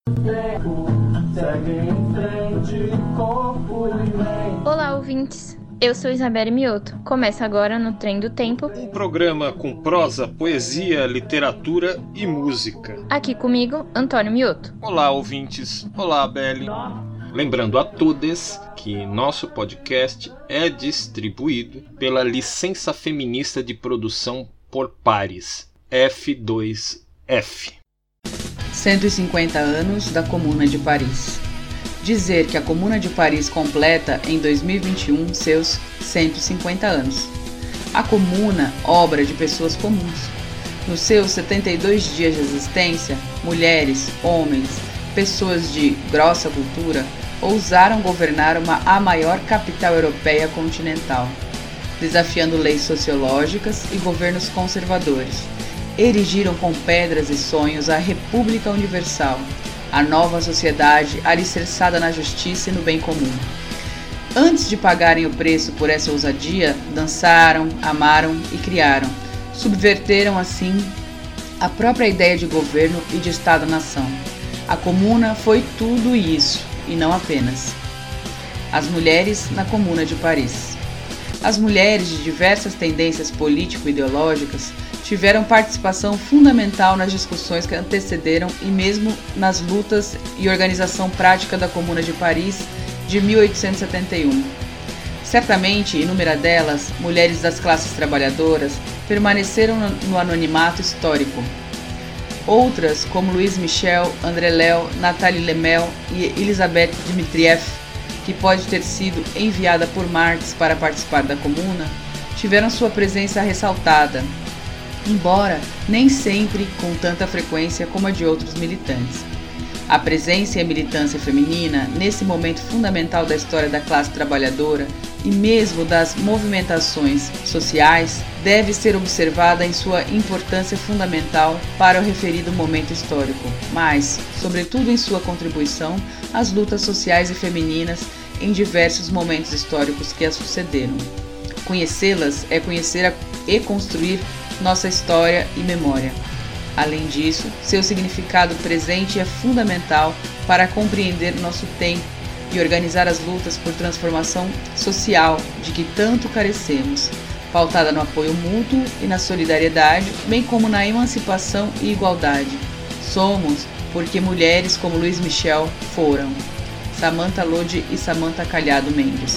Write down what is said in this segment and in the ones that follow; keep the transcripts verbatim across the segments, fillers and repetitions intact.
Olá, ouvintes! Eu sou Isabelle Mioto. Começa agora no Trem do Tempo, um programa com prosa, poesia, literatura e música. Aqui comigo, Antônio Mioto. Olá, ouvintes. Olá, Belle. Lembrando a todos que nosso podcast é distribuído pela Licença Feminista de Produção por Pares, F dois F. cento e cinquenta anos da Comuna de Paris. Dizer que a Comuna de Paris completa em dois mil e vinte e um seus cento e cinquenta anos. A Comuna, obra de pessoas comuns. Nos seus setenta e dois dias de existência, mulheres, homens, pessoas de grossa cultura ousaram governar uma, a maior capital europeia continental, desafiando leis sociológicas e governos conservadores. Erigiram com pedras e sonhos a República Universal, a nova sociedade alicerçada na justiça e no bem comum. Antes de pagarem o preço por essa ousadia, dançaram, amaram e criaram. Subverteram, assim, a própria ideia de governo e de Estado-nação. A Comuna foi tudo isso, e não apenas. As mulheres na Comuna de Paris. As mulheres de diversas tendências político-ideológicas tiveram participação fundamental nas discussões que antecederam e mesmo nas lutas e organização prática da Comuna de Paris de mil oitocentos e setenta e um. Certamente, inúmeras delas, mulheres das classes trabalhadoras, permaneceram no anonimato histórico. Outras, como Louise Michel, André Leu, Nathalie Lemel e Elisabeth Dmitrieff, que pode ter sido enviada por Marx para participar da Comuna, tiveram sua presença ressaltada, embora nem sempre com tanta frequência como a de outros militantes. A presença e a militância feminina, nesse momento fundamental da história da classe trabalhadora e mesmo das movimentações sociais, deve ser observada em sua importância fundamental para o referido momento histórico, mas, sobretudo em sua contribuição às lutas sociais e femininas em diversos momentos históricos que as sucederam. Conhecê-las é conhecer a, e construir nossa história e memória. Além disso, seu significado presente é fundamental para compreender nosso tempo e organizar as lutas por transformação social de que tanto carecemos, pautada no apoio mútuo e na solidariedade, bem como na emancipação e igualdade. Somos porque mulheres como Louise Michel foram. Samantha Lode e Samantha Calhado Mendes.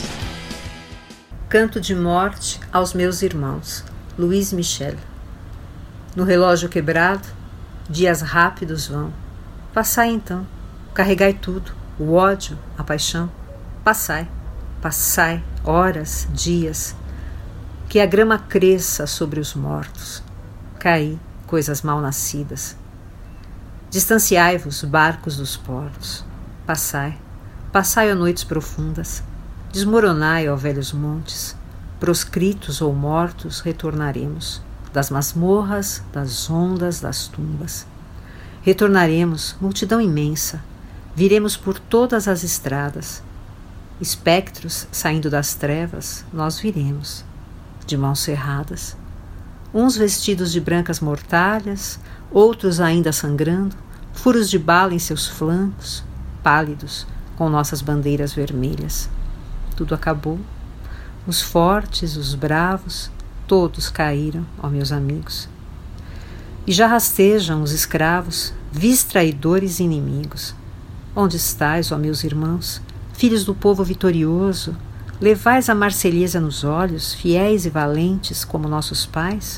Canto de morte aos meus irmãos. Louise Michel. No relógio quebrado, dias rápidos vão. Passai então, carregai tudo, o ódio, a paixão. Passai, passai, horas, dias, que a grama cresça sobre os mortos. Caí, coisas mal nascidas. Distanciai-vos, barcos dos portos. Passai, passai, ó noites profundas. Desmoronai, ó velhos montes. Proscritos ou mortos, retornaremos. Das masmorras, das ondas, das tumbas. Retornaremos, multidão imensa. Viremos por todas as estradas. Espectros saindo das trevas, nós viremos, de mãos cerradas. Uns vestidos de brancas mortalhas, outros ainda sangrando, furos de bala em seus flancos, pálidos, com nossas bandeiras vermelhas. Tudo acabou. Os fortes, os bravos, todos caíram, ó meus amigos. E já rastejam os escravos, vis traidores e inimigos. Onde estais, ó meus irmãos, filhos do povo vitorioso? Levais a Marselhesa nos olhos, fiéis e valentes como nossos pais?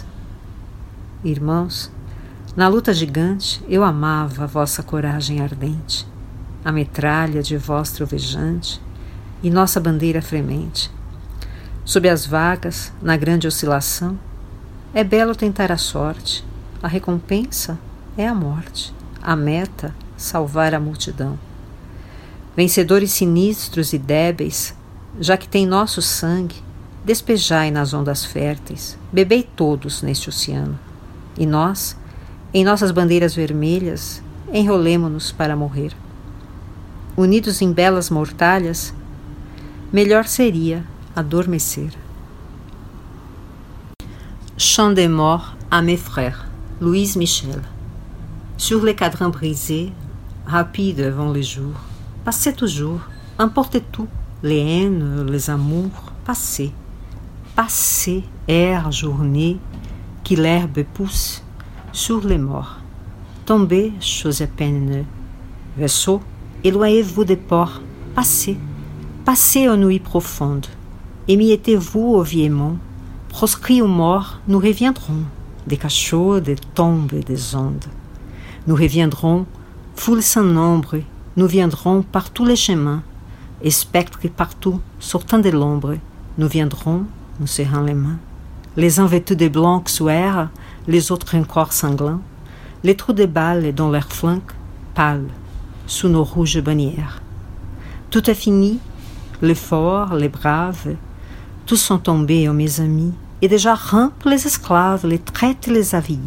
Irmãos, na luta gigante eu amava a vossa coragem ardente, a metralha de voz trovejante e nossa bandeira fremente. Sob as vagas, na grande oscilação, é belo tentar a sorte, a recompensa é a morte, a meta, salvar a multidão. Vencedores sinistros e débeis, já que tem nosso sangue, despejai nas ondas férteis, bebei todos neste oceano. E nós, em nossas bandeiras vermelhas, enrolemo-nos para morrer. Unidos em belas mortalhas, melhor seria adormecer. Chant des morts à mes frères. Louise Michel. Sur les cadrins brisés, rapide vont les jours. Passez toujours, emportez tout, les haines, les amours, passez. Passez, air, journée, qui l'herbe pousse sur les morts. Tombez, chose à peine. Vaisseau, éloignez-vous des ports, passez, passez aux nuits profondes. Émiettez-vous au vieillement, proscrits aux morts, nous reviendrons, des cachots, des tombes et des ondes. Nous reviendrons, foule sans nombre, nous viendrons par tous les chemins, et spectres partout, sortant de l'ombre, nous viendrons, nous serrant les mains. Les uns vêtus de blanc suaire, les autres encore sanglants, les trous de balles dans leurs flancs, pâles, sous nos rouges bannières. Tout est fini, les forts, les braves, tous sont tombés, oh mes amis, et déjà rampent les esclaves, les traitent, les avis.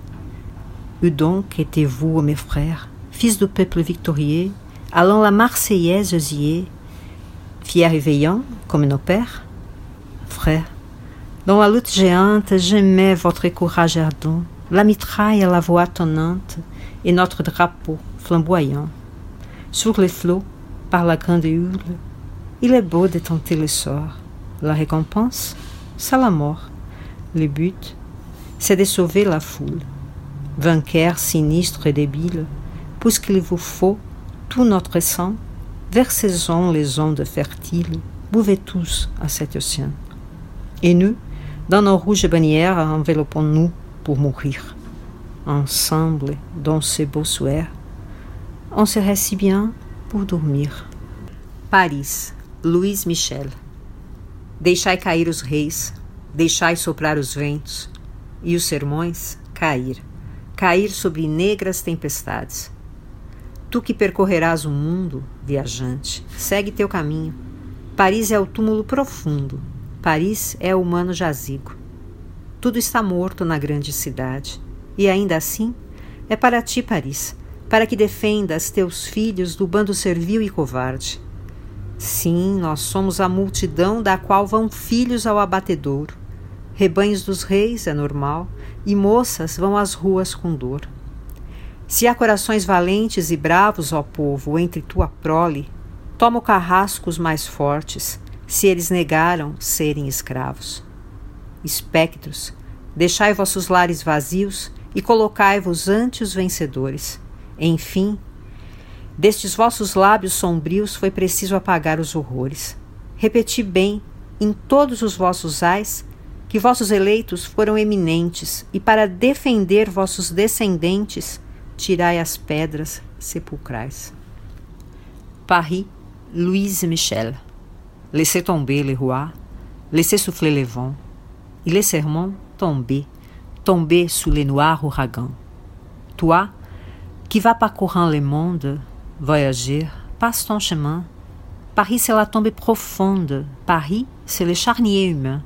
Où donc étiez-vous, oh mes frères, fils du peuple victorieux, allant la Marseillaise osier, fiers et veillants comme nos pères? Frères, dans la lutte géante, j'aimais votre courage ardent, la mitraille à la voix tonnante et notre drapeau flamboyant. Sur les flots, par la grande hule, il est beau de tenter le sort. La récompense, c'est la mort. Le but, c'est de sauver la foule. Vainqueurs sinistres et débiles, puisqu'il vous faut tout notre sang, versez-en les ondes fertiles, buvez tous à cet océan. Et nous, dans nos rouges bannières, enveloppons-nous pour mourir. Ensemble, dans ces beaux souhaits, on serait si bien por dormir. Paris, Luiz Michel. Deixai cair os reis, deixai soprar os ventos, e os sermões cair, cair sobre negras tempestades. Tu que percorrerás o mundo, viajante, segue teu caminho. Paris é o túmulo profundo, Paris é o humano jazigo. Tudo está morto na grande cidade, e ainda assim é para ti, Paris, para que defendas teus filhos do bando servil e covarde. Sim, nós somos a multidão da qual vão filhos ao abatedouro. Rebanhos dos reis, é normal, e moças vão às ruas com dor. Se há corações valentes e bravos, ó povo, entre tua prole, toma o carrasco os mais fortes, se eles negaram serem escravos. Espectros, deixai vossos lares vazios e colocai-vos ante os vencedores. Enfim, destes vossos lábios sombrios foi preciso apagar os horrores. Repeti bem, em todos os vossos ais, que vossos eleitos foram eminentes, e para defender vossos descendentes, tirai as pedras sepulcrais. Paris, Luiz Michel. Laissez tomber les rois, laissez souffler les vents, et les sermons tomber, tomber sous les noirs ouragans. Toi, qui vas parcourant le monde, voyager, passe ton chemin. Paris, c'est la tombée profonde. Paris, c'est le charnier humain.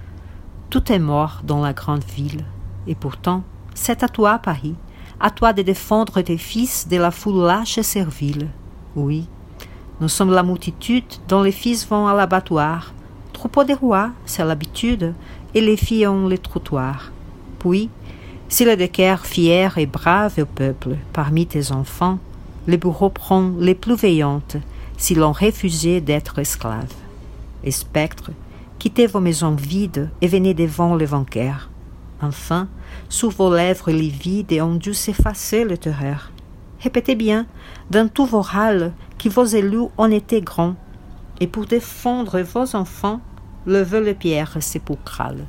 Tout est mort dans la grande ville. Et pourtant, c'est à toi, Paris, à toi de défendre tes fils de la foule lâche et servile. Oui, nous sommes la multitude dont les fils vont à l'abattoir. Troupeau de rois, c'est l'habitude, et les filles ont les trottoirs. Puis, s'il est de cœur fier et brave au peuple, parmi tes enfants, le bourreau prend les plus veillantes, s'ils ont refusé d'être esclaves. Et spectres, quittez vos maisons vides et venez devant le vainqueur. Enfin, sous vos lèvres livides ont dû s'effacer le terreur. Répétez bien, dans tous vos râles, que vos élus en étaient grands, et pour défendre vos enfants, levez les pierres sépulcrales.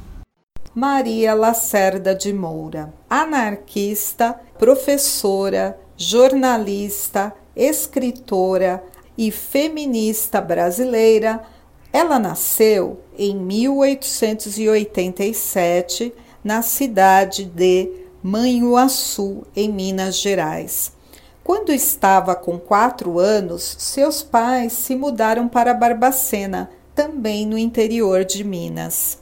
Maria Lacerda de Moura, anarquista, professora, jornalista, escritora e feminista brasileira, ela nasceu em mil oitocentos e oitenta e sete na cidade de Manhuaçu, em Minas Gerais. Quando estava com quatro anos, seus pais se mudaram para Barbacena, também no interior de Minas.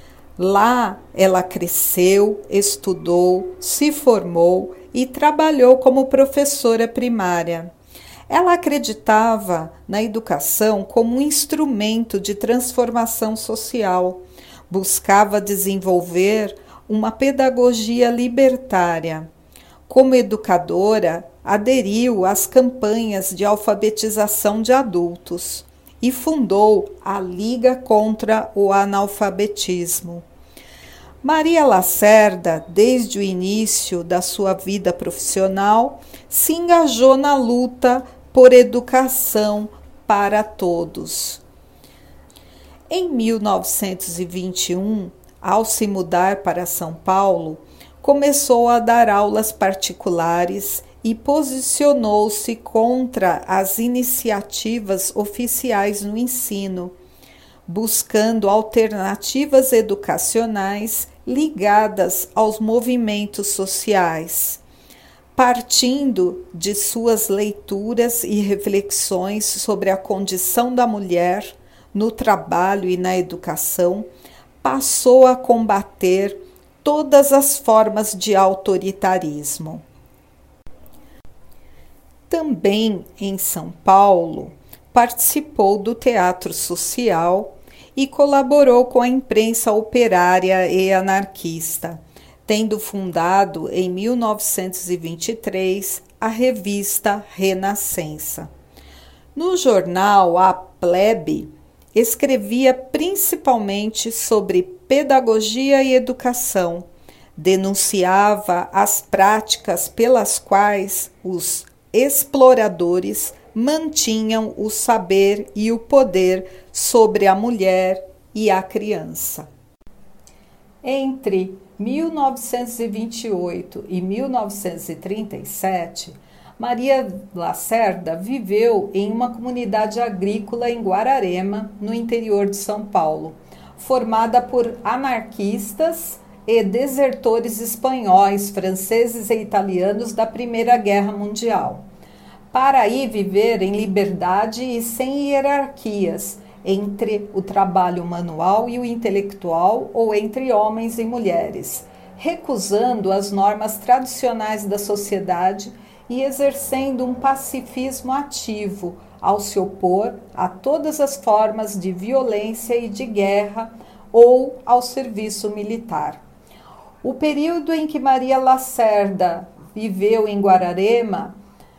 Lá ela cresceu, estudou, se formou e trabalhou como professora primária. Ela acreditava na educação como um instrumento de transformação social, buscava desenvolver uma pedagogia libertária. Como educadora, aderiu às campanhas de alfabetização de adultos e fundou a Liga contra o Analfabetismo. Maria Lacerda, desde o início da sua vida profissional, se engajou na luta por educação para todos. Em mil novecentos e vinte e um, ao se mudar para São Paulo, começou a dar aulas particulares e posicionou-se contra as iniciativas oficiais no ensino, buscando alternativas educacionais ligadas aos movimentos sociais. Partindo de suas leituras e reflexões sobre a condição da mulher no trabalho e na educação, passou a combater todas as formas de autoritarismo. Também em São Paulo, participou do teatro social e colaborou com a imprensa operária e anarquista, tendo fundado em mil novecentos e vinte e três a revista Renascença. No jornal A Plebe, escrevia principalmente sobre pedagogia e educação, denunciava as práticas pelas quais os exploradores mantinham o saber e o poder sobre a mulher e a criança. Entre mil novecentos e vinte e oito e mil novecentos e trinta e sete, Maria Lacerda viveu em uma comunidade agrícola em Guararema, no interior de São Paulo, formada por anarquistas e desertores espanhóis, franceses e italianos da Primeira Guerra Mundial, para aí viver em liberdade e sem hierarquias entre o trabalho manual e o intelectual ou entre homens e mulheres, recusando as normas tradicionais da sociedade e exercendo um pacifismo ativo ao se opor a todas as formas de violência e de guerra ou ao serviço militar. O período em que Maria Lacerda viveu em Guararema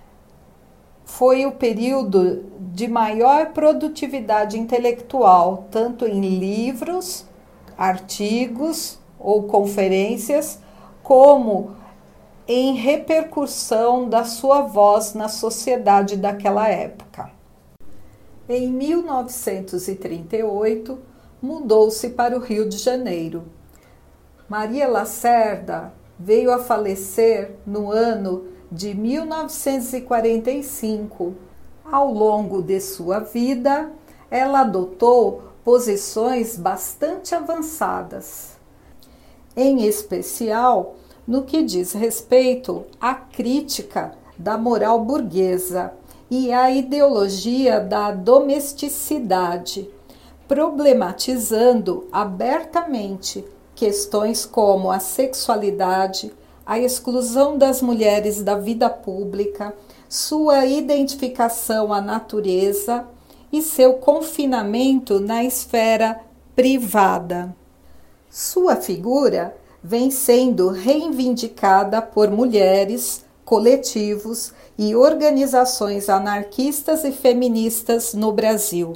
foi o período de maior produtividade intelectual, tanto em livros, artigos ou conferências, como em repercussão da sua voz na sociedade daquela época. Em mil novecentos e trinta e oito, mudou-se para o Rio de Janeiro. Maria Lacerda veio a falecer no ano de mil novecentos e quarenta e cinco. Ao longo de sua vida, ela adotou posições bastante avançadas, em especial no que diz respeito à crítica da moral burguesa e à ideologia da domesticidade, problematizando abertamente questões como a sexualidade, a exclusão das mulheres da vida pública, sua identificação à natureza e seu confinamento na esfera privada. Sua figura vem sendo reivindicada por mulheres, coletivos e organizações anarquistas e feministas no Brasil.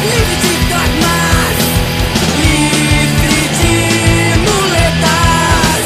Livre de muletas,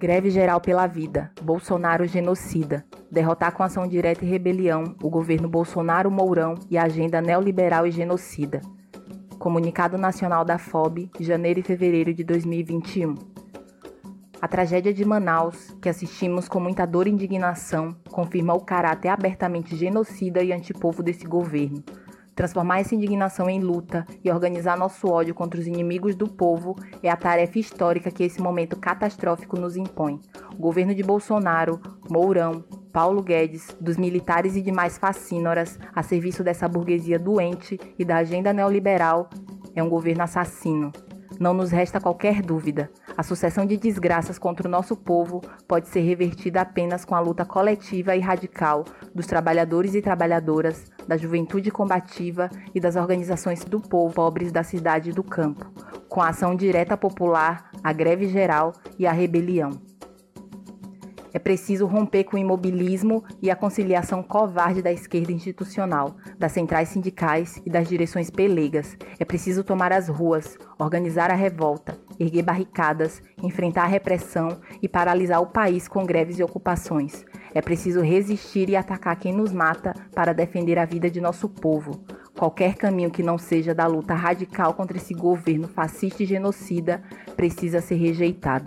Greve geral pela vida. Bolsonaro genocida. Derrotar com ação direta e rebelião o governo Bolsonaro-Mourão e a agenda neoliberal e genocida. Comunicado Nacional da F O B, janeiro e fevereiro de dois mil e vinte e um. A tragédia de Manaus, que assistimos com muita dor e indignação, confirma o caráter abertamente genocida e antipovo desse governo. Transformar essa indignação em luta e organizar nosso ódio contra os inimigos do povo é a tarefa histórica que esse momento catastrófico nos impõe. O governo de Bolsonaro, Mourão, Paulo Guedes, dos militares e demais facínoras a serviço dessa burguesia doente e da agenda neoliberal é um governo assassino. Não nos resta qualquer dúvida. A sucessão de desgraças contra o nosso povo pode ser revertida apenas com a luta coletiva e radical dos trabalhadores e trabalhadoras, da juventude combativa e das organizações do povo pobres da cidade e do campo, com a ação direta popular, a greve geral e a rebelião. É preciso romper com o imobilismo e a conciliação covarde da esquerda institucional, das centrais sindicais e das direções pelegas. É preciso tomar as ruas, organizar a revolta, erguer barricadas, enfrentar a repressão e paralisar o país com greves e ocupações. É preciso resistir e atacar quem nos mata para defender a vida de nosso povo. Qualquer caminho que não seja da luta radical contra esse governo fascista e genocida precisa ser rejeitado.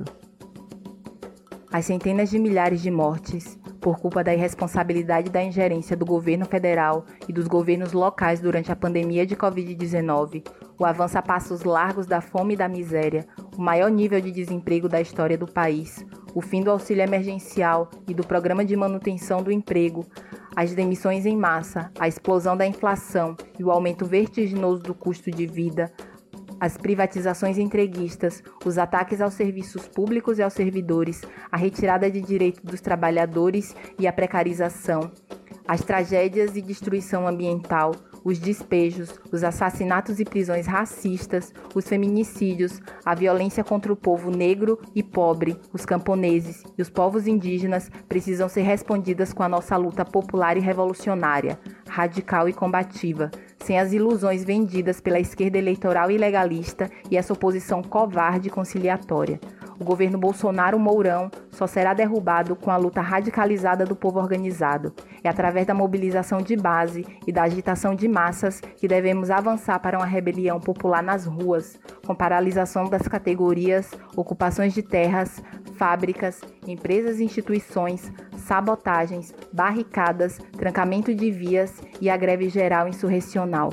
As centenas de milhares de mortes, por culpa da irresponsabilidade da ingerência do governo federal e dos governos locais durante a pandemia de covid dezenove, o avanço a passos largos da fome e da miséria, o maior nível de desemprego da história do país, o fim do auxílio emergencial e do programa de manutenção do emprego, as demissões em massa, a explosão da inflação e o aumento vertiginoso do custo de vida, as privatizações entreguistas, os ataques aos serviços públicos e aos servidores, a retirada de direitos dos trabalhadores e a precarização, as tragédias e destruição ambiental, os despejos, os assassinatos e prisões racistas, os feminicídios, a violência contra o povo negro e pobre, os camponeses e os povos indígenas precisam ser respondidas com a nossa luta popular e revolucionária, radical e combativa, sem as ilusões vendidas pela esquerda eleitoral e legalista e essa oposição covarde e conciliatória. O governo Bolsonaro-Mourão só será derrubado com a luta radicalizada do povo organizado. É através da mobilização de base e da agitação de massas que devemos avançar para uma rebelião popular nas ruas, com paralisação das categorias, ocupações de terras, fábricas, empresas e instituições, sabotagens, barricadas, trancamento de vias e a greve geral insurrecional.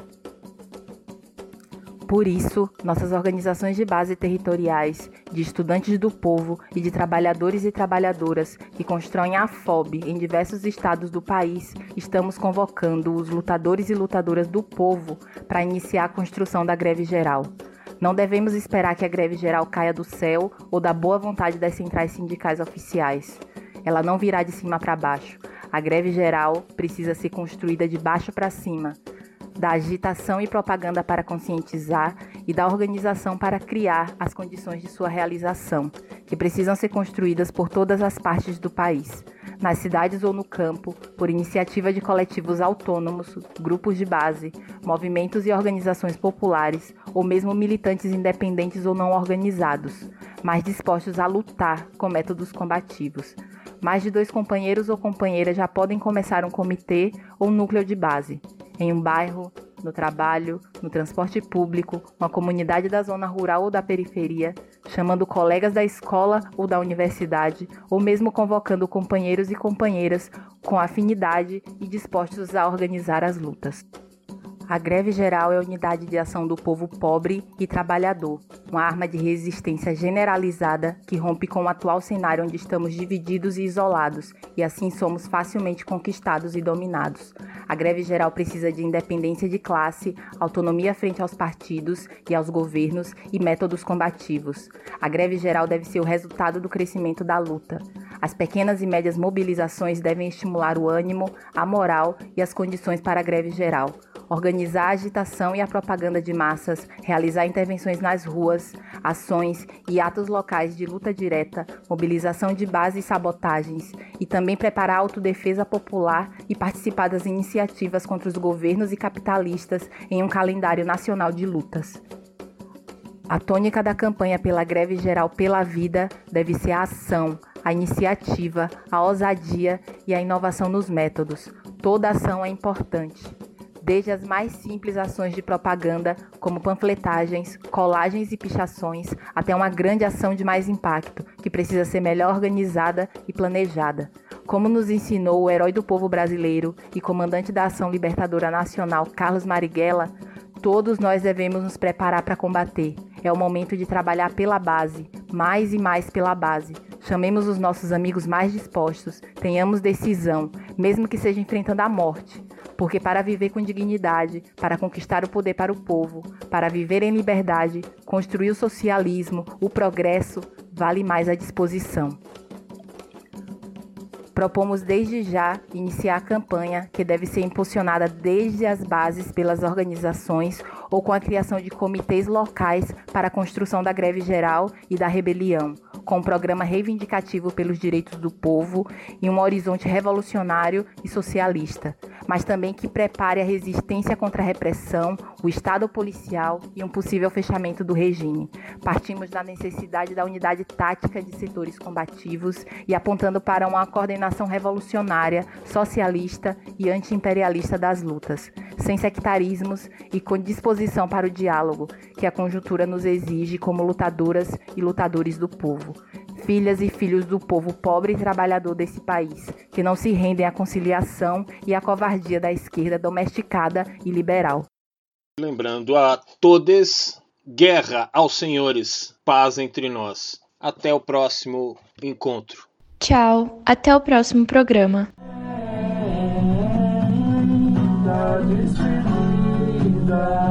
Por isso, nossas organizações de base territoriais, de estudantes do povo e de trabalhadores e trabalhadoras que constroem a F O B em diversos estados do país, estamos convocando os lutadores e lutadoras do povo para iniciar a construção da greve geral. Não devemos esperar que a greve geral caia do céu ou da boa vontade das centrais sindicais oficiais. Ela não virá de cima para baixo. A greve geral precisa ser construída de baixo para cima, da agitação e propaganda para conscientizar e da organização para criar as condições de sua realização, que precisam ser construídas por todas as partes do país, nas cidades ou no campo, por iniciativa de coletivos autônomos, grupos de base, movimentos e organizações populares, ou mesmo militantes independentes ou não organizados, mas dispostos a lutar com métodos combativos. Mais de dois companheiros ou companheiras já podem começar um comitê ou núcleo de base, em um bairro, no trabalho, no transporte público, uma comunidade da zona rural ou da periferia, chamando colegas da escola ou da universidade, ou mesmo convocando companheiros e companheiras com afinidade e dispostos a organizar as lutas. A greve geral é a unidade de ação do povo pobre e trabalhador, uma arma de resistência generalizada que rompe com o atual cenário onde estamos divididos e isolados, e assim somos facilmente conquistados e dominados. A greve geral precisa de independência de classe, autonomia frente aos partidos e aos governos e métodos combativos. A greve geral deve ser o resultado do crescimento da luta. As pequenas e médias mobilizações devem estimular o ânimo, a moral e as condições para a greve geral. Organizar a agitação e a propaganda de massas, realizar intervenções nas ruas, ações e atos locais de luta direta, mobilização de base e sabotagens, e também preparar a autodefesa popular e participar das iniciativas contra os governos e capitalistas em um calendário nacional de lutas. A tônica da campanha pela greve geral pela vida deve ser a ação, a iniciativa, a ousadia e a inovação nos métodos. Toda ação é importante. Desde as mais simples ações de propaganda, como panfletagens, colagens e pichações, até uma grande ação de mais impacto, que precisa ser melhor organizada e planejada. Como nos ensinou o herói do povo brasileiro e comandante da Ação Libertadora Nacional, Carlos Marighella, todos nós devemos nos preparar para combater. É o momento de trabalhar pela base, mais e mais pela base. Chamemos os nossos amigos mais dispostos, tenhamos decisão, mesmo que seja enfrentando a morte. Porque para viver com dignidade, para conquistar o poder para o povo, para viver em liberdade, construir o socialismo, o progresso, vale mais a disposição. Propomos desde já iniciar a campanha, que deve ser impulsionada desde as bases pelas organizações ou com a criação de comitês locais para a construção da greve geral e da rebelião, com um programa reivindicativo pelos direitos do povo e um horizonte revolucionário e socialista, mas também que prepare a resistência contra a repressão, o Estado policial e um possível fechamento do regime. Partimos da necessidade da unidade tática de setores combativos e apontando para uma coordenação revolucionária, socialista e anti-imperialista das lutas, sem sectarismos e com disposição para o diálogo que a conjuntura nos exige como lutadoras e lutadores do povo. Filhas e filhos do povo pobre e trabalhador desse país, que não se rendem à conciliação e à covardia da esquerda domesticada e liberal. Lembrando a todos, guerra aos senhores, paz entre nós. Até o próximo encontro. Tchau, até o próximo programa. Distribuída.